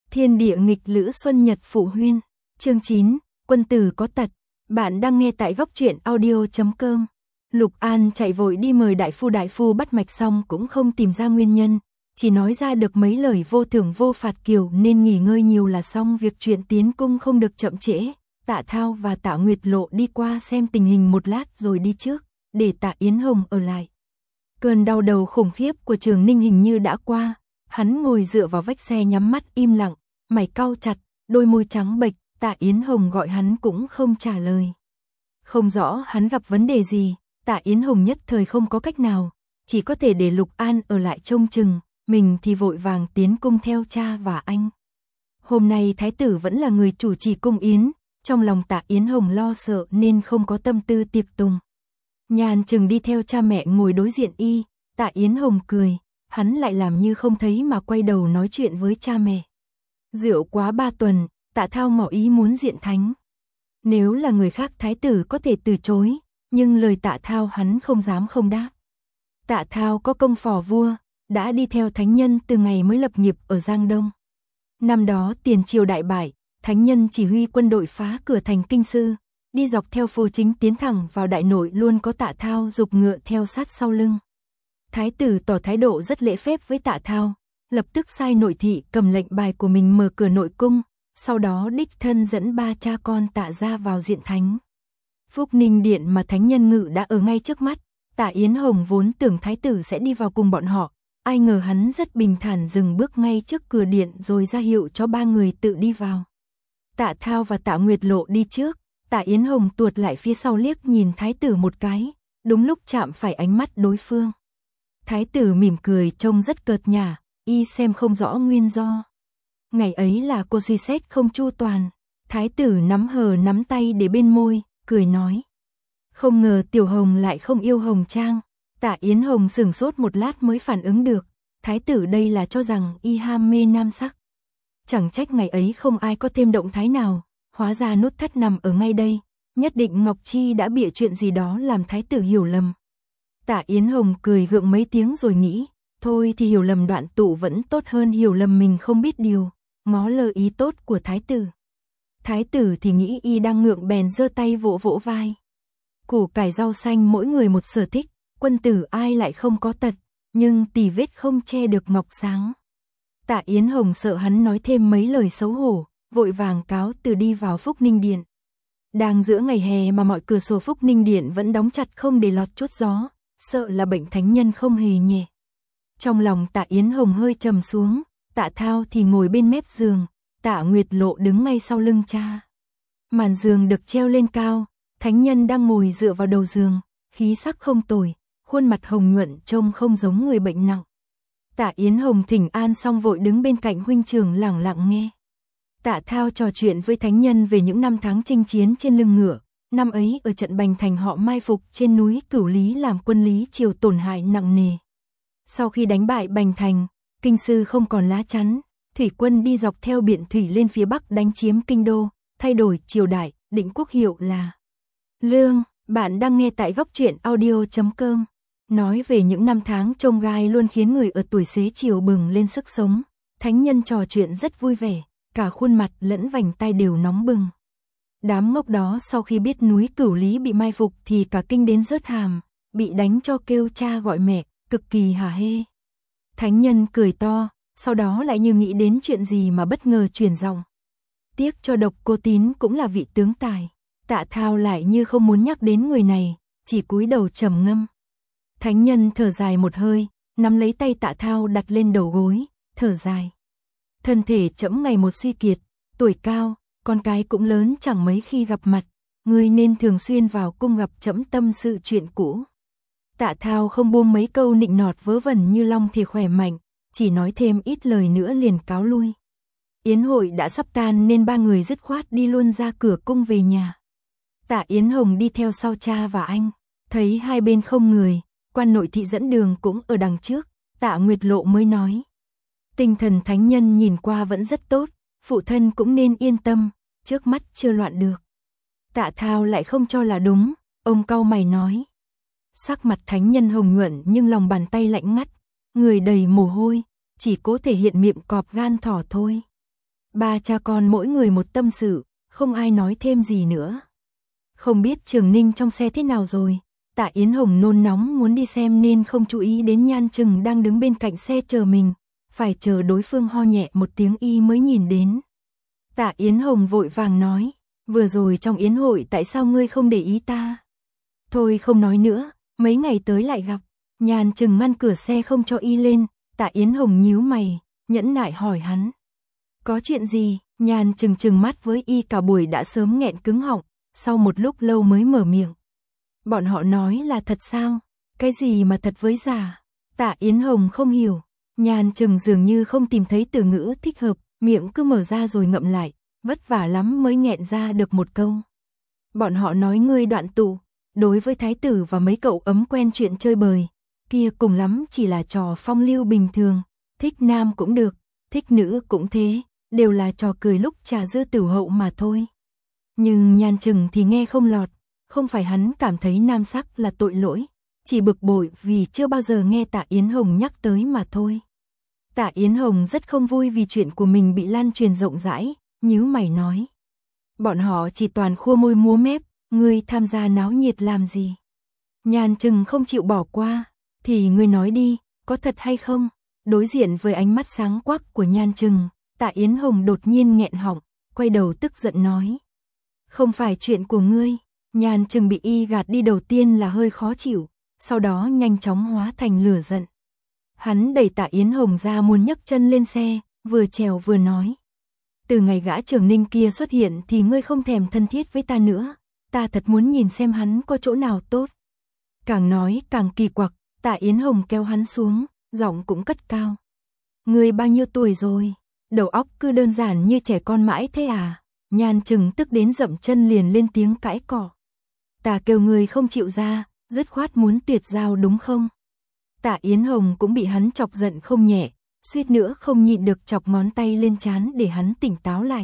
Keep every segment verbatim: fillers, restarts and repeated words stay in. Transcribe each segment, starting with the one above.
Thiên địa nghịch lữ xuân nhật phụ huyên. Chương chín, quân tử có tật. Bạn đang nghe tại góc truyện audio chấm com. Lục An chạy vội đi mời đại phu đại phu bắt mạch xong cũng không tìm ra nguyên nhân, chỉ nói ra được mấy lời vô thưởng vô phạt kiểu nên nghỉ ngơi nhiều là xong, việc chuyện tiến cung không được chậm trễ. Tạ Thao và Tạ Nguyệt Lộ đi qua xem tình hình một lát rồi đi trước, để Tạ Yến Hồng ở lại. Cơn đau đầu khủng khiếp của Trường Ninh hình như đã qua, hắn ngồi dựa vào vách xe nhắm mắt im lặng, mày cau chặt, đôi môi trắng bệch, Tạ Yến Hồng gọi hắn cũng không trả lời. Không rõ hắn gặp vấn đề gì, Tạ Yến Hồng nhất thời không có cách nào, chỉ có thể để Lục An ở lại trông chừng, mình thì vội vàng tiến cung theo cha và anh. Hôm nay thái tử vẫn là người chủ trì cung yến, trong lòng Tạ Yến Hồng lo sợ nên không có tâm tư tiệc tùng. Nhàn chừng đi theo cha mẹ ngồi đối diện y, Tạ Yến Hồng cười, hắn lại làm như không thấy mà quay đầu nói chuyện với cha mẹ. Rượu quá ba tuần, Tạ Thao ngỏ ý muốn diện thánh. Nếu là người khác thái tử có thể từ chối, nhưng lời Tạ Thao hắn không dám không đáp. Tạ Thao có công phò vua, đã đi theo thánh nhân từ ngày mới lập nghiệp ở Giang Đông. Năm đó tiền triều đại bại, thánh nhân chỉ huy quân đội phá cửa thành Kinh Sư, đi dọc theo phố chính tiến thẳng vào đại nội, luôn có Tạ Thao giục ngựa theo sát sau lưng. Thái tử tỏ thái độ rất lễ phép với Tạ Thao, lập tức sai nội thị cầm lệnh bài của mình mở cửa nội cung, sau đó đích thân dẫn ba cha con Tạ ra vào diện thánh. Phúc Ninh Điện mà thánh nhân ngự đã ở ngay trước mắt, Tạ Yến Hồng vốn tưởng thái tử sẽ đi vào cùng bọn họ, ai ngờ hắn rất bình thản dừng bước ngay trước cửa điện rồi ra hiệu cho ba người tự đi vào. Tạ Thao và Tạ Nguyệt Lộ đi trước, Tạ Yến Hồng tuột lại phía sau liếc nhìn thái tử một cái, đúng lúc chạm phải ánh mắt đối phương. Thái tử mỉm cười trông rất cợt nhả, y xem không rõ nguyên do. Ngày ấy là cô suy xét không chu toàn, thái tử nắm hờ nắm tay để bên môi, cười nói. Không ngờ Tiểu Hồng lại không yêu hồng trang. Tạ Yến Hồng sửng sốt một lát mới phản ứng được, thái tử đây là cho rằng y ham mê nam sắc. Chẳng trách ngày ấy không ai có thêm động thái nào, hóa ra nút thắt nằm ở ngay đây, nhất định Ngọc Chi đã bịa chuyện gì đó làm thái tử hiểu lầm. Tạ Yến Hồng cười gượng mấy tiếng rồi nghĩ, thôi thì hiểu lầm đoạn tụ vẫn tốt hơn hiểu lầm mình không biết điều, ngó lơ ý tốt của thái tử. Thái tử thì nghĩ y đang ngượng bèn giơ tay vỗ vỗ vai. Củ cải rau xanh mỗi người một sở thích, quân tử ai lại không có tật, nhưng tì vết không che được ngọc sáng. Tạ Yến Hồng sợ hắn nói thêm mấy lời xấu hổ, vội vàng cáo từ đi vào Phúc Ninh Điện. Đang giữa ngày hè mà mọi cửa sổ Phúc Ninh Điện vẫn đóng chặt không để lọt chút gió, sợ là bệnh thánh nhân không hề nhẹ. Trong lòng Tạ Yến Hồng hơi trầm xuống, Tạ Thao thì ngồi bên mép giường, Tạ Nguyệt Lộ đứng ngay sau lưng cha. Màn giường được treo lên cao, thánh nhân đang ngồi dựa vào đầu giường, khí sắc không tồi, khuôn mặt hồng nhuận trông không giống người bệnh nặng. Tạ Yến Hồng thỉnh an xong vội đứng bên cạnh huynh trưởng lẳng lặng nghe. Tạ Thao trò chuyện với thánh nhân về những năm tháng chinh chiến trên lưng ngựa, năm ấy ở trận Bành Thành họ mai phục trên núi Cửu Lý làm quân Lý triều tổn hại nặng nề. Sau khi đánh bại Bành Thành, Kinh Sư không còn lá chắn, thủy quân đi dọc theo biển thủy lên phía bắc đánh chiếm Kinh Đô, thay đổi triều đại, định quốc hiệu là Lương. Bạn đang nghe tại góc truyện audio chấm com. Nói về những năm tháng trông gai luôn khiến người ở tuổi xế chiều bừng lên sức sống, thánh nhân trò chuyện rất vui vẻ, cả khuôn mặt lẫn vành tai đều nóng bừng. Đám ngốc đó sau khi biết núi Cửu Lý bị mai phục thì cả kinh đến rớt hàm, bị đánh cho kêu cha gọi mẹ, cực kỳ hả hê. Thánh nhân cười to, sau đó lại như nghĩ đến chuyện gì mà bất ngờ chuyển giọng. Tiếc cho Độc Cô Tín cũng là vị tướng tài. Tạ Thao lại như không muốn nhắc đến người này, chỉ cúi đầu trầm ngâm. Thánh nhân thở dài một hơi, nắm lấy tay Tạ Thao đặt lên đầu gối, thở dài. Thân thể trẫm ngày một suy kiệt, tuổi cao, con cái cũng lớn chẳng mấy khi gặp mặt, ngươi nên thường xuyên vào cung gặp trẫm tâm sự chuyện cũ. Tạ Thao không buông mấy câu nịnh nọt vớ vẩn như long thì khỏe mạnh, chỉ nói thêm ít lời nữa liền cáo lui. Yến hội đã sắp tan nên ba người dứt khoát đi luôn ra cửa cung về nhà. Tạ Yến Hồng đi theo sau cha và anh, thấy hai bên không người, quan nội thị dẫn đường cũng ở đằng trước, Tạ Nguyệt Lộ mới nói. Tinh thần thánh nhân nhìn qua vẫn rất tốt, phụ thân cũng nên yên tâm, trước mắt chưa loạn được. Tạ Thao lại không cho là đúng, ông cau mày nói. Sắc mặt thánh nhân hồng nhuận nhưng lòng bàn tay lạnh ngắt, người đầy mồ hôi, chỉ cố thể hiện miệng cọp gan thỏ thôi. Ba cha con mỗi người một tâm sự, không ai nói thêm gì nữa. Không biết Trường Ninh trong xe thế nào rồi, Tạ Yến Hồng nôn nóng muốn đi xem nên không chú ý đến Nhan Trừng đang đứng bên cạnh xe chờ mình, phải chờ đối phương ho nhẹ một tiếng y mới nhìn đến. Tạ Yến Hồng vội vàng nói, vừa rồi trong yến hội tại sao ngươi không để ý ta? Thôi không nói nữa, mấy ngày tới lại gặp. Nhan Trừng ngăn cửa xe không cho y lên, Tạ Yến Hồng nhíu mày, nhẫn nại hỏi hắn. Có chuyện gì? Nhan Trừng trừng mắt với y cả buổi đã sớm nghẹn cứng họng, sau một lúc lâu mới mở miệng. Bọn họ nói là thật sao? Cái gì mà thật với giả? Tạ Yến Hồng không hiểu, Nhan Trừng dường như không tìm thấy từ ngữ thích hợp, miệng cứ mở ra rồi ngậm lại, vất vả lắm mới nghẹn ra được một câu. Bọn họ nói ngươi đoạn tụ, đối với thái tử và mấy cậu ấm quen chuyện chơi bời, kia cùng lắm chỉ là trò phong lưu bình thường, thích nam cũng được, thích nữ cũng thế, đều là trò cười lúc trà dư tửu hậu mà thôi. Nhưng Nhan Trừng thì nghe không lọt, không phải hắn cảm thấy nam sắc là tội lỗi, chỉ bực bội vì chưa bao giờ nghe Tạ Yến Hồng nhắc tới mà thôi. Tạ Yến Hồng rất không vui vì chuyện của mình bị lan truyền rộng rãi, nhíu mày nói. Bọn họ chỉ toàn khua môi múa mép, ngươi tham gia náo nhiệt làm gì? Nhan Trừng không chịu bỏ qua, thì ngươi nói đi, có thật hay không? Đối diện với ánh mắt sáng quắc của Nhan Trừng, Tạ Yến Hồng đột nhiên nghẹn họng, quay đầu tức giận nói. Không phải chuyện của ngươi. Nhan Trừng bị y gạt đi đầu tiên là hơi khó chịu, sau đó nhanh chóng hóa thành lửa giận. Hắn đẩy Tạ Yến Hồng ra muốn nhấc chân lên xe, vừa trèo vừa nói. Từ ngày gã Trường Ninh kia xuất hiện thì ngươi không thèm thân thiết với ta nữa, ta thật muốn nhìn xem hắn có chỗ nào tốt. Càng nói càng kỳ quặc, Tạ Yến Hồng kéo hắn xuống, giọng cũng cất cao. Ngươi bao nhiêu tuổi rồi? Đầu óc cứ đơn giản như trẻ con mãi thế à? Nhan Trừng tức đến dậm chân liền lên tiếng cãi cọ. Ta kêu ngươi không chịu ra, dứt khoát muốn tuyệt giao đúng không? Tạ Yến Hồng cũng bị hắn chọc giận không nhẹ, suýt nữa không nhịn được chọc ngón tay lên trán để hắn tỉnh táo lại.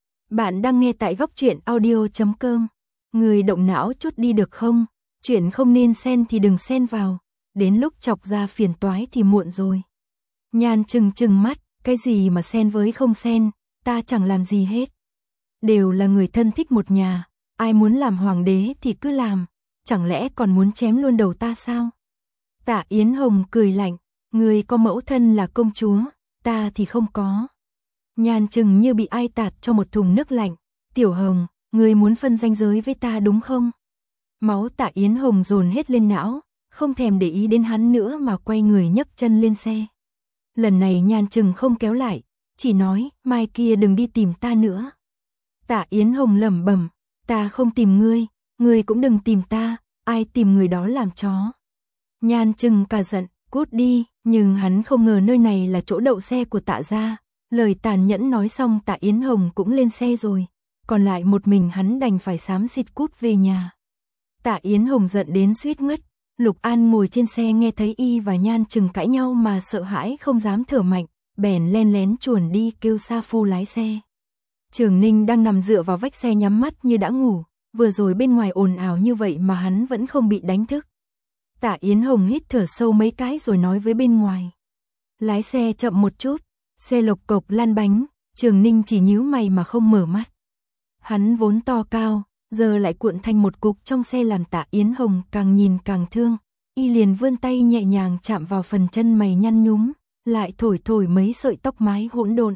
Bạn đang nghe tại góc truyện audio chấm com. Người động não chút đi được không? Chuyện không nên xen thì đừng xen vào, đến lúc chọc ra phiền toái thì muộn rồi. Nhan Trừng trừng mắt, cái gì mà xen với không xen, ta chẳng làm gì hết. Đều là người thân thích một nhà, ai muốn làm hoàng đế thì cứ làm, chẳng lẽ còn muốn chém luôn đầu ta sao? Tạ Yến Hồng cười lạnh, người có mẫu thân là công chúa, ta thì không có. Nhan Trừng như bị ai tạt cho một thùng nước lạnh, Tiểu Hồng, người muốn phân ranh giới với ta đúng không? Máu Tạ Yến Hồng dồn hết lên não, không thèm để ý đến hắn nữa mà quay người nhấc chân lên xe. Lần này Nhan Trừng không kéo lại, chỉ nói, mai kia đừng đi tìm ta nữa. Tạ Yến Hồng lẩm bẩm, ta không tìm ngươi, ngươi cũng đừng tìm ta, ai tìm người đó làm chó. Nhan Trừng cả giận, cút đi, nhưng hắn không ngờ nơi này là chỗ đậu xe của Tạ gia. Lời tàn nhẫn nói xong Tạ Yến Hồng cũng lên xe rồi, còn lại một mình hắn đành phải xám xịt cút về nhà. Tạ Yến Hồng giận đến suýt ngất, Lục An ngồi trên xe nghe thấy y và Nhan Trừng cãi nhau mà sợ hãi không dám thở mạnh, bèn len lén chuồn đi kêu Sa Phu lái xe. Trường Ninh đang nằm dựa vào vách xe nhắm mắt như đã ngủ, vừa rồi bên ngoài ồn ào như vậy mà hắn vẫn không bị đánh thức. Tạ Yến Hồng hít thở sâu mấy cái rồi nói với bên ngoài. Lái xe chậm một chút, xe lộc cộc lăn bánh, Trường Ninh chỉ nhíu mày mà không mở mắt. Hắn vốn to cao, giờ lại cuộn thành một cục trong xe làm Tạ Yến Hồng càng nhìn càng thương, y liền vươn tay nhẹ nhàng chạm vào phần chân mày nhăn nhúm, lại thổi thổi mấy sợi tóc mái hỗn độn.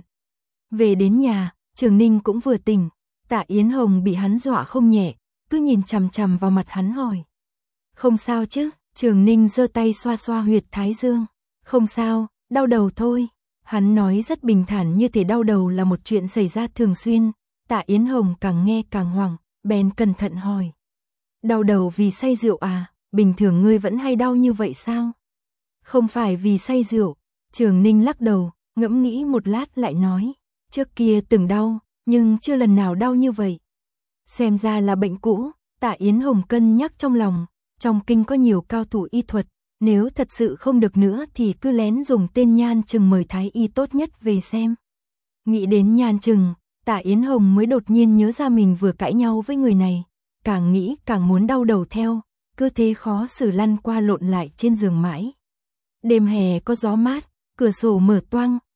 Về đến nhà, Trường Ninh cũng vừa tỉnh, Tạ Yến Hồng bị hắn dọa không nhẹ, cứ nhìn chằm chằm vào mặt hắn hỏi. Không sao chứ? Trường Ninh giơ tay xoa xoa huyệt thái dương. Không sao, đau đầu thôi. Hắn nói rất bình thản như thể đau đầu là một chuyện xảy ra thường xuyên. Tạ Yến Hồng càng nghe càng hoảng, bèn cẩn thận hỏi. Đau đầu vì say rượu à? Bình thường ngươi vẫn hay đau như vậy sao? Không phải vì say rượu. Trường Ninh lắc đầu, ngẫm nghĩ một lát lại nói. Trước kia từng đau, nhưng chưa lần nào đau như vậy. Xem ra là bệnh cũ. Tạ Yến Hồng cân nhắc trong lòng. Trong kinh có nhiều cao thủ y thuật, nếu thật sự không được nữa thì cứ lén dùng tên Nhan Trừng mời thái y tốt nhất về xem. Nghĩ đến Nhan Trừng, Tạ Yến Hồng mới đột nhiên nhớ ra mình vừa cãi nhau với người này, càng nghĩ càng muốn đau đầu theo, cứ thế khó xử lăn qua lộn lại trên giường mãi. Đêm hè có gió mát, cửa sổ mở toang,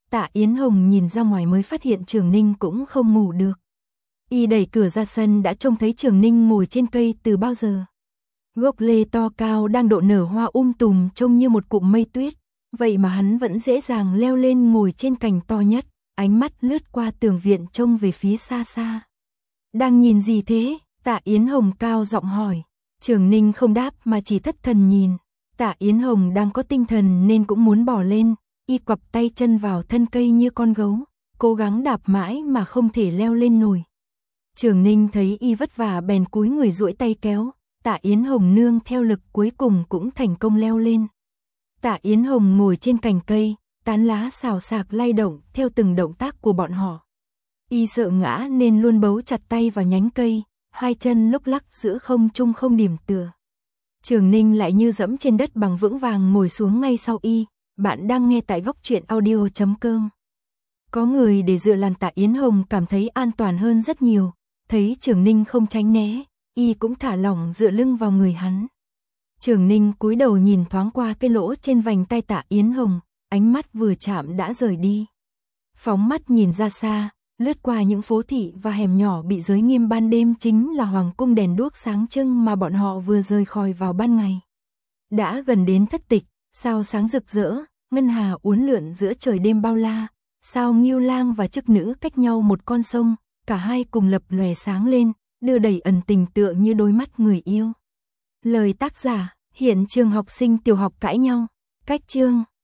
Tạ Yến Hồng nhìn ra ngoài mới phát hiện Trường Ninh cũng không ngủ được. Y đẩy cửa ra sân đã trông thấy Trường Ninh ngồi trên cây từ bao giờ. Gốc lê to cao đang độ nở hoa um tùm trông như một cụm mây tuyết, vậy mà hắn vẫn dễ dàng leo lên ngồi trên cành to nhất, ánh mắt lướt qua tường viện trông về phía xa xa. Đang nhìn gì thế? Tạ Yến Hồng cao giọng hỏi. Trường Ninh không đáp mà chỉ thất thần nhìn. Tạ Yến Hồng đang có tinh thần nên cũng muốn bỏ lên, y quặp tay chân vào thân cây như con gấu, cố gắng đạp mãi mà không thể leo lên nổi. Trường Ninh thấy y vất vả bèn cúi người duỗi tay kéo, Tạ Yến Hồng nương theo lực cuối cùng cũng thành công leo lên. Tạ Yến Hồng ngồi trên cành cây, tán lá xào xạc lay động theo từng động tác của bọn họ. Y sợ ngã nên luôn bấu chặt tay vào nhánh cây, hai chân lúc lắc giữa không trung không điểm tựa. Trường Ninh lại như dẫm trên đất bằng vững vàng ngồi xuống ngay sau y. Bạn đang nghe tại góc truyện audio chấm com. Có người để dựa làm Tạ Yến Hồng cảm thấy an toàn hơn rất nhiều. Thấy Trường Ninh không tránh né, y cũng thả lỏng dựa lưng vào người hắn. Trường Ninh cúi đầu nhìn thoáng qua cái lỗ trên vành tay Tạ Yến Hồng, ánh mắt vừa chạm đã rời đi. Phóng mắt nhìn ra xa, lướt qua những phố thị và hẻm nhỏ bị giới nghiêm ban đêm chính là hoàng cung đèn đuốc sáng trưng mà bọn họ vừa rời khỏi vào ban ngày. Đã gần đến thất tịch, sao sáng rực rỡ, ngân hà uốn lượn giữa trời đêm bao la, sao Ngưu Lang và chức nữ cách nhau một con sông, cả hai cùng lập lòe sáng lên, đưa đầy ẩn tình tựa như đôi mắt người yêu. Lời tác giả, hiện trường học sinh tiểu học cãi nhau, cách chương